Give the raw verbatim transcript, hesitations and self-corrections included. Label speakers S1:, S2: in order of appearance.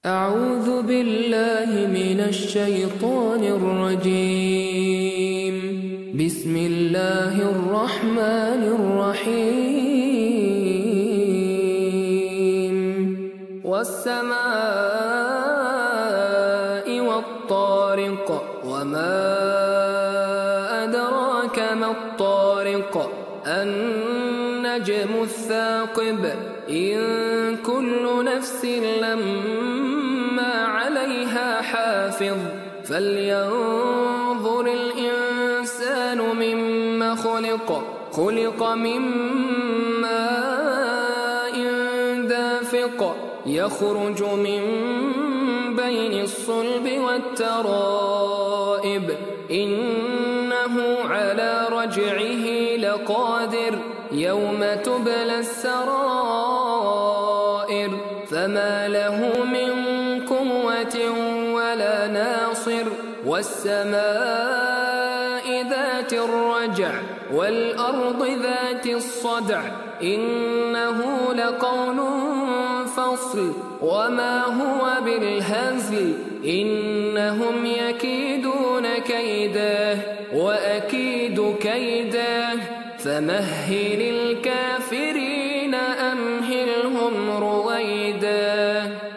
S1: أعوذ بالله من الشيطان الرجيم. بسم الله الرحمن الرحيم. والسماء والطارق، وما أدراك ما الطارق، النجم الثاقب، إن كل نفس لما عليها حافظ، فلينظر الإنسان مما خلق خلق من ماء دافق، يخرج من بين الصلب والترائب، إنه على رجعه لقادر، يوم تبلى السرائر، فما له من قوة ولا ناصر. والسماء ذات الرجع، والأرض ذات الصدع، إنه لقول فصل، وما هو بالهزل، إنهم يكيدون كيدا وأكيد كيدا، فمهل الكافرين أمهلهم رويدا.